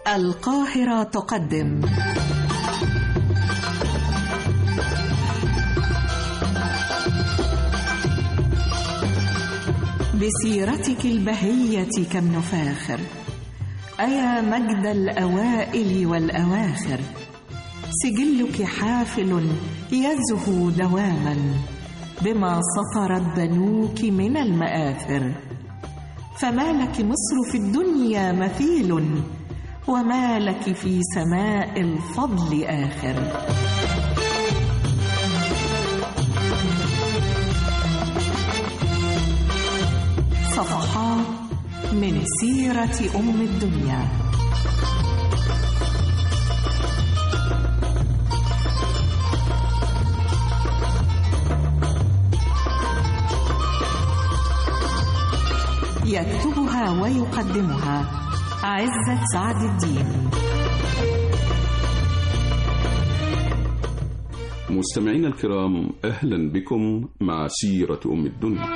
القاهرة تقدم بسيرتك البهية كم نفاخر، أيا مجد الأوائل والأواخر، سجلك حافل يزهو دواما بما سطرت بنوك من المآثر، فما لك مصر في الدنيا مثيل، وما لك في سماء الفضل آخر. صفحات من سيرة أم الدنيا. يكتبها ويقدمها عزت سعد الدين. مستمعينا الكرام، أهلا بكم مع سيرة أم الدنيا.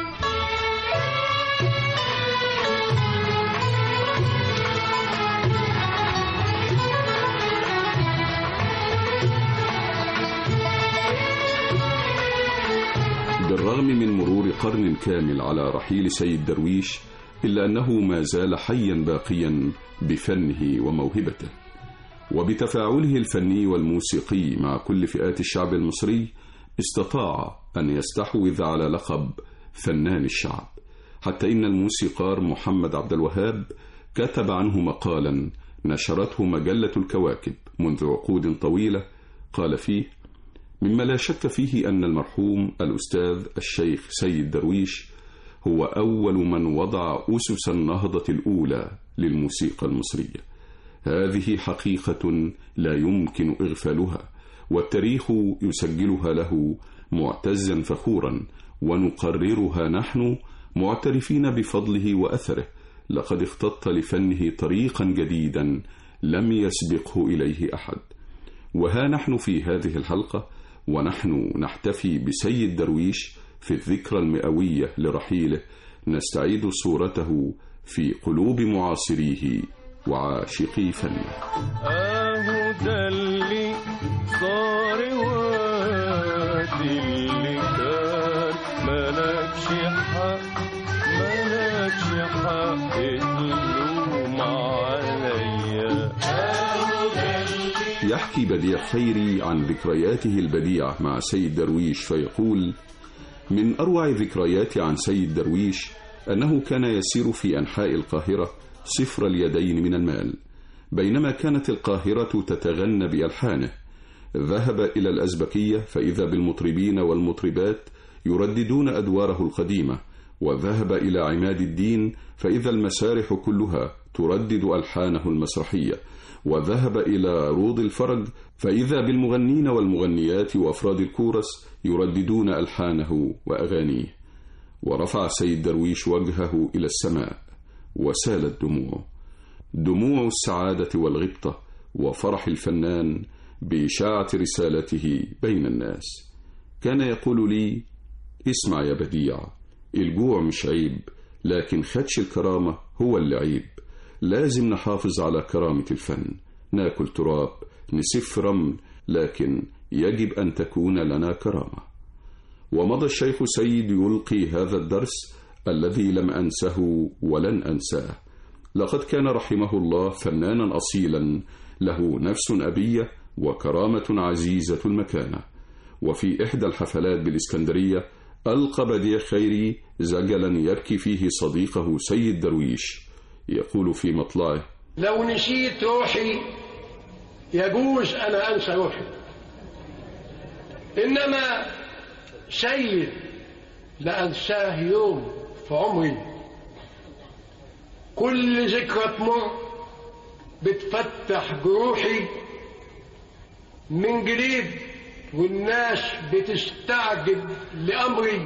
بالرغم من مرور قرن كامل على رحيل سيد درويش، إلا أنه ما زال حيا باقيا بفنه وموهبته، وبتفاعله الفني والموسيقي مع كل فئات الشعب المصري استطاع أن يستحوذ على لقب فنان الشعب، حتى إن الموسيقار محمد عبد الوهاب كتب عنه مقالا نشرته مجلة الكواكب منذ عقود طويلة، قال فيه: مما لا شك فيه أن المرحوم الأستاذ الشيخ سيد درويش هو أول من وضع أسس النهضة الأولى للموسيقى المصرية. هذه حقيقة لا يمكن إغفالها، والتاريخ يسجلها له معتزا فخورا، ونقررها نحن معترفين بفضله وأثره. لقد اختط لفنه طريقا جديدا لم يسبقه إليه أحد. وها نحن في هذه الحلقة ونحن نحتفي بسيد درويش في الذكرى المئوية لرحيله، نستعيد صورته في قلوب معاصريه وعاشقي فنه. ده اللي صار وادي اللي كان ملكش حق تلوم عليا. يحكي بديع خيري عن ذكرياته البديعة مع سيد درويش فيقول: من أروع ذكرياتي عن سيد درويش أنه كان يسير في أنحاء القاهرة صفر اليدين من المال، بينما كانت القاهرة تتغنى بألحانه. ذهب إلى الأزبكية فإذا بالمطربين والمطربات يرددون أدواره القديمة، وذهب إلى عماد الدين فإذا المسارح كلها تردد ألحانه المسرحية، وذهب إلى روض الفرج فإذا بالمغنين والمغنيات وأفراد الكورس يرددون ألحانه وأغانيه. ورفع سيد درويش وجهه إلى السماء وسالت دموع السعادة والغبطة وفرح الفنان بإشاعة رسالته بين الناس. كان يقول لي: اسمع يا بديع، الجوع مش عيب، لكن خدش الكرامة هو اللي عيب. لازم نحافظ على كرامة الفن، ناكل تراب نسف رمل، لكن يجب أن تكون لنا كرامة. ومضى الشيخ سيد يلقي هذا الدرس الذي لم أنسه ولن أنساه. لقد كان رحمه الله فنانا أصيلا له نفس أبية وكرامة عزيزة المكانة. وفي إحدى الحفلات بالإسكندرية ألقى بديع خيري زجلا يبكي فيه صديقه سيد درويش، يقول في مطلعه: لو نسيت روحي يجوز أنا أنسى روحي، إنما سيد لأنساه يوم في عمري. كل ذكرى تمر بتفتح جروحي من جديد، والناس بتستعجب لأمري.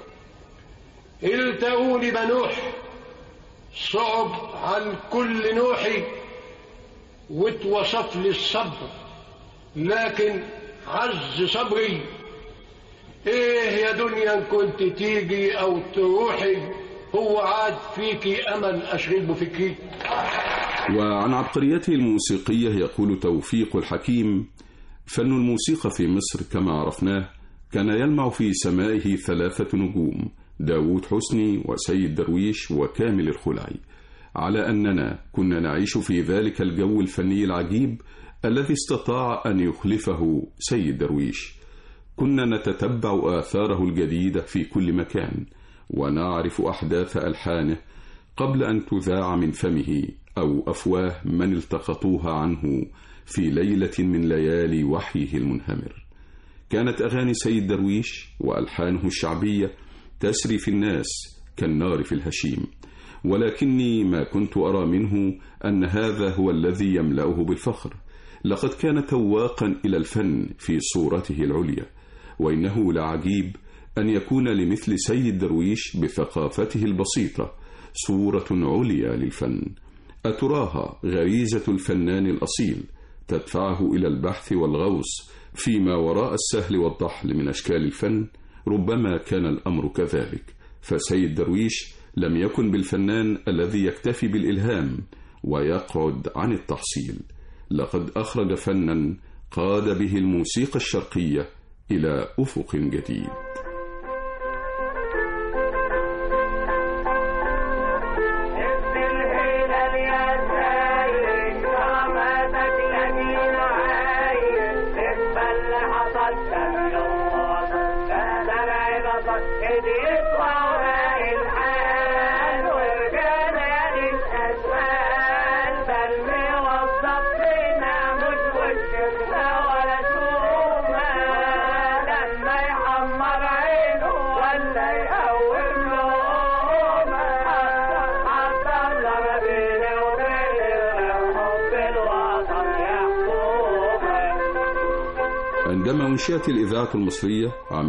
التقوني بنوح صعب عن كل نوحي، واتوصف لي الصبر لكن عز صبري. ايه يا دنيا كنت تيجي او تروحي، هو عاد فيكي امل اشغل بفكري. وعن عبقريته الموسيقية يقول توفيق الحكيم: فن الموسيقى في مصر كما عرفناه كان يلمع في سمائه 3 نجوم: داوود حسني وسيد درويش وكامل الخلعي، على أننا كنا نعيش في ذلك الجو الفني العجيب الذي استطاع أن يخلفه سيد درويش. كنا نتتبع آثاره الجديدة في كل مكان، ونعرف أحداث ألحانه قبل أن تذاع من فمه أو أفواه من التقطوها عنه في ليلة من ليالي وحيه المنهمر. كانت أغاني سيد درويش وألحانه الشعبية تسري في الناس كالنار في الهشيم، ولكني ما كنت أرى منه أن هذا هو الذي يملأه بالفخر. لقد كان تواقا إلى الفن في صورته العليا، وإنه لعجيب أن يكون لمثل سيد درويش بثقافته البسيطة صورة عليا للفن. أتراها غريزة الفنان الأصيل تدفعه إلى البحث والغوص فيما وراء السهل والضحل من أشكال الفن؟ ربما كان الأمر كذلك، فسيد درويش لم يكن بالفنان الذي يكتفي بالإلهام ويقعد عن التحصيل. لقد أخرج فنا قاد به الموسيقى الشرقية إلى أفق جديد. عندما أنشئت الإذاعة المصرية عام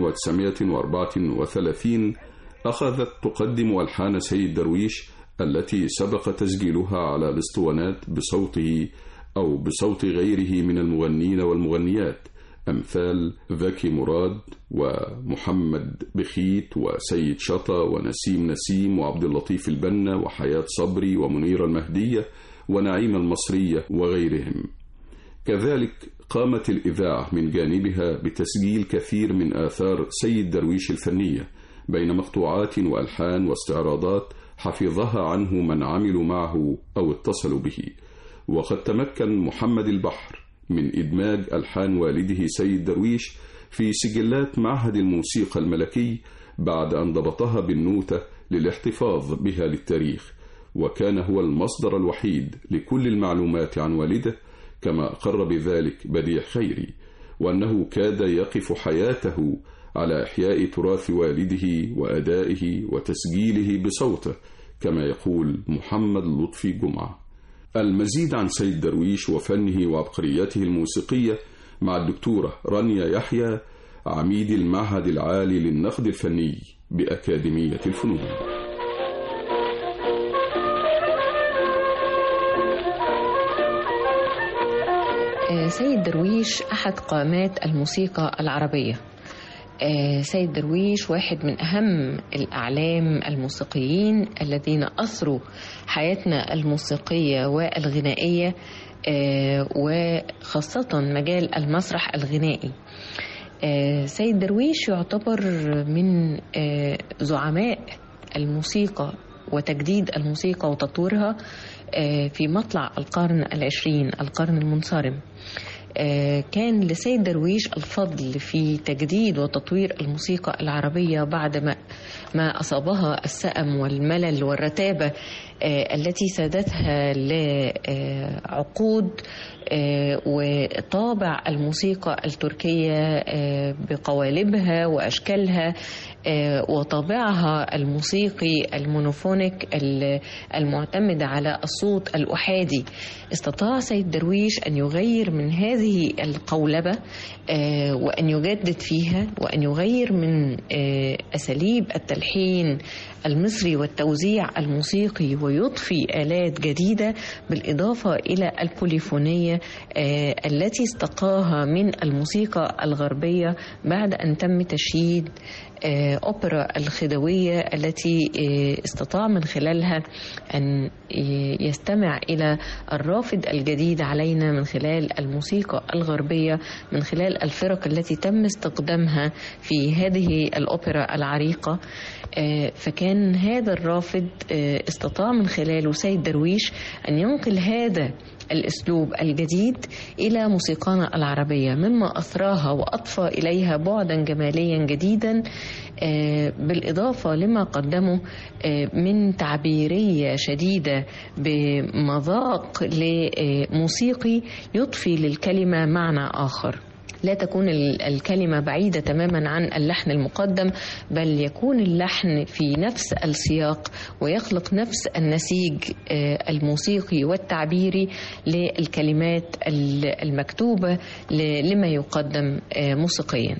1934 أخذت تقدم ألحان سيد درويش التي سبق تسجيلها على الاسطوانات بصوته أو بصوت غيره من المغنين والمغنيات، أمثال ذكي مراد ومحمد بخيت وسيد شطا ونسيم نسيم وعبد اللطيف البنا وحياة صبري ومنيرة المهدية ونعيم المصرية وغيرهم. كذلك قامت الإذاعة من جانبها بتسجيل كثير من آثار سيد درويش الفنية بين مقطوعات وألحان واستعراضات حفظها عنه من عملوا معه أو اتصلوا به. وقد تمكن محمد البحر من إدماج ألحان والده سيد درويش في سجلات معهد الموسيقى الملكي بعد أن ضبطها بالنوتة للاحتفاظ بها للتاريخ، وكان هو المصدر الوحيد لكل المعلومات عن والده، كما أقر بذلك بديع خيري، وأنه كاد يقف حياته على إحياء تراث والده وأدائه وتسجيله بصوته، كما يقول محمد لطفي جمعة. المزيد عن سيد درويش وفنه وعبقريته الموسيقية مع الدكتورة رانيا يحيى، عميد المعهد العالي للنقد الفني بأكاديمية الفنون. سيد درويش أحد قامات الموسيقى العربية. سيد درويش واحد من أهم الأعلام الموسيقيين الذين أثروا حياتنا الموسيقية والغنائية، وخاصة مجال المسرح الغنائي. سيد درويش يعتبر من زعماء الموسيقى وتجديد الموسيقى وتطويرها في مطلع القرن العشرين، القرن المنصرم. كان لسيد درويش الفضل في تجديد وتطوير الموسيقى العربية بعد ما أصابها السأم والملل والرتابة التي سادتها لعقود، وطابع الموسيقى التركية بقوالبها وأشكالها وطابعها الموسيقي المونوفونيك المعتمد على الصوت الأحادي. استطاع سيد درويش أن يغير من هذه القولبة وأن يجدد فيها وأن يغير من أساليب التلحين المصري والتوزيع الموسيقي، ويضفي آلات جديدة بالإضافة إلى البوليفونية التي استقاها من الموسيقى الغربية بعد أن تم تشييد أوبرا الخديوية التي استطاع من خلالها أن يستمع إلى الرافد الجديد علينا من خلال الموسيقى الغربية، من خلال الفرق التي تم استخدامها في هذه الأوبرا العريقة. فكان هذا الرافد استطاع من خلاله سيد درويش أن ينقل هذا الأسلوب الجديد إلى موسيقانا العربية، مما أثراها وأضفى إليها بعدا جماليا جديدا، بالإضافة لما قدمه من تعبيرية شديدة بمذاق لموسيقي يضفي للكلمة معنى آخر. لا تكون الكلمة بعيدة تماما عن اللحن المقدم، بل يكون اللحن في نفس السياق ويخلق نفس النسيج الموسيقي والتعبيري للكلمات المكتوبة لما يقدم موسيقيا.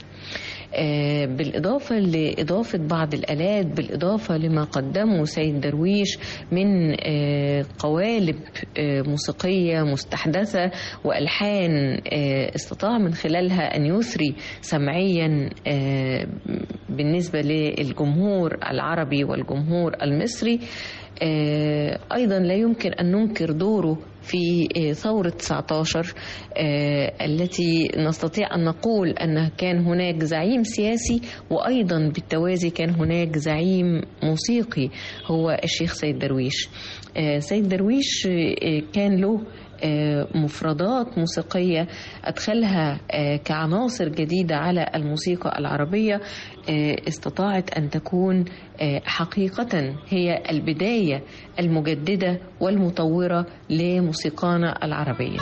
بالإضافة لإضافة بعض الآلات، بالإضافة لما قدمه سيد درويش من قوالب موسيقية مستحدثة وألحان استطاع من خلالها أن يثري سمعيا بالنسبة للجمهور العربي والجمهور المصري. أيضا لا يمكن أن ننكر دوره في ثورة 19 التي نستطيع أن نقول أن كان هناك زعيم سياسي، وأيضا بالتوازي كان هناك زعيم موسيقي هو الشيخ سيد درويش. سيد درويش كان له مفردات موسيقية أدخلها كعناصر جديدة على الموسيقى العربية، استطاعت أن تكون حقيقة هي البداية المجددة والمطورة لموسيقانا العربية.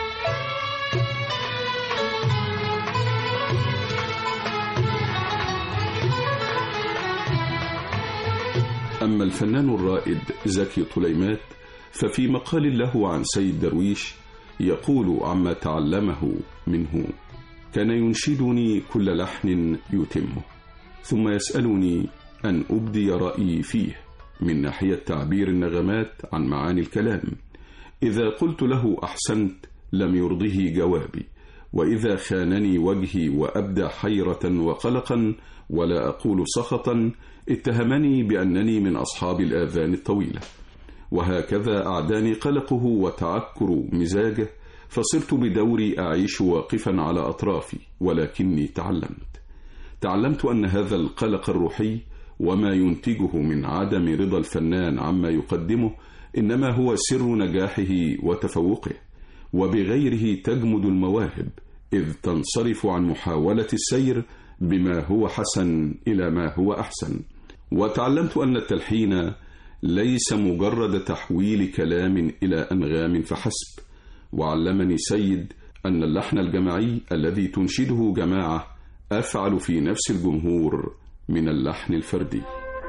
أما الفنان الرائد زكي طليمات ففي مقال له عن سيد درويش يقول عما تعلمه منه: كان ينشدني كل لحن يتمه، ثم يسألني أن أبدي رأيي فيه من ناحية تعبير النغمات عن معاني الكلام. إذا قلت له أحسنت لم يرضه جوابي، وإذا خانني وجهي وأبدى حيرة وقلقا ولا أقول سخطا اتهمني بأنني من أصحاب الآذان الطويلة. وهكذا أعداني قلقه وتعكر مزاجه، فصرت بدوري أعيش واقفا على أطرافي، ولكني تعلمت أن هذا القلق الروحي وما ينتجه من عدم رضا الفنان عما يقدمه إنما هو سر نجاحه وتفوقه، وبغيره تجمد المواهب إذ تنصرف عن محاولة السير بما هو حسن إلى ما هو أحسن. وتعلمت أن التلحين ليس مجرد تحويل كلام إلى أنغام فحسب، وعلمني سيد أن اللحن الجماعي الذي تنشده جماعة أفعل في نفس الجمهور من اللحن الفردي.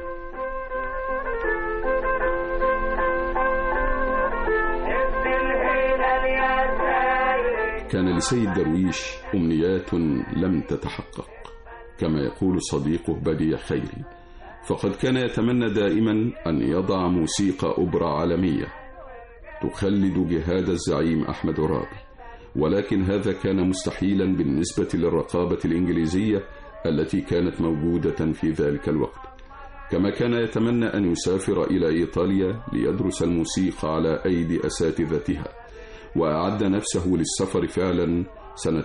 كان لسيد درويش أمنيات لم تتحقق، كما يقول صديقه بديع خيري، فقد كان يتمنى دائما أن يضع موسيقى أوبرا عالمية تخلد جهاد الزعيم أحمد عرابي، ولكن هذا كان مستحيلا بالنسبة للرقابة الإنجليزية التي كانت موجودة في ذلك الوقت. كما كان يتمنى أن يسافر إلى إيطاليا ليدرس الموسيقى على أيدي أساتذتها، وأعد نفسه للسفر فعلا سنة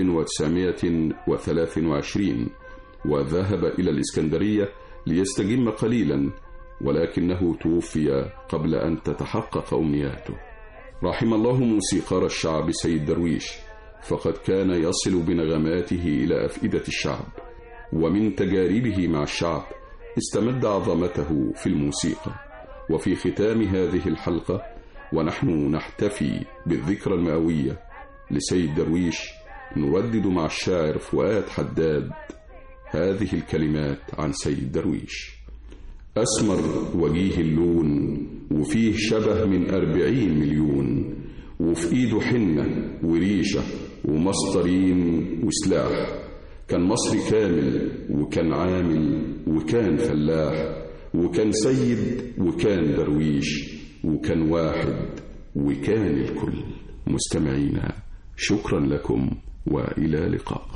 1923 وذهب إلى الإسكندرية ليستجم قليلا، ولكنه توفي قبل أن تتحقق أمنياته. رحم الله موسيقار الشعب سيد درويش، فقد كان يصل بنغماته إلى أفئدة الشعب، ومن تجاربه مع الشعب استمد عظمته في الموسيقى. وفي ختام هذه الحلقة ونحن نحتفي بالذكرى المئوية لسيد درويش نردد مع الشاعر فؤاد حداد هذه الكلمات عن سيد درويش: أسمر وجيه اللون وفيه شبه من 40 مليون، وفي إيده حنة وريشة ومسطرين وسلاح، كان مصري كامل وكان عامل وكان فلاح، وكان سيد وكان درويش، وكان واحد وكان الكل. مستمعينا شكرا لكم وإلى لقاء.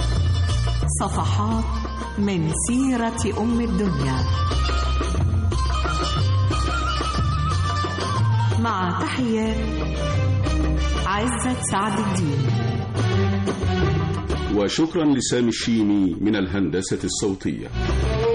صفحات من سيرة أم الدنيا، مع تحيات عزت سعد الدين. وشكرا لسامي الشيمي من الهندسة الصوتية.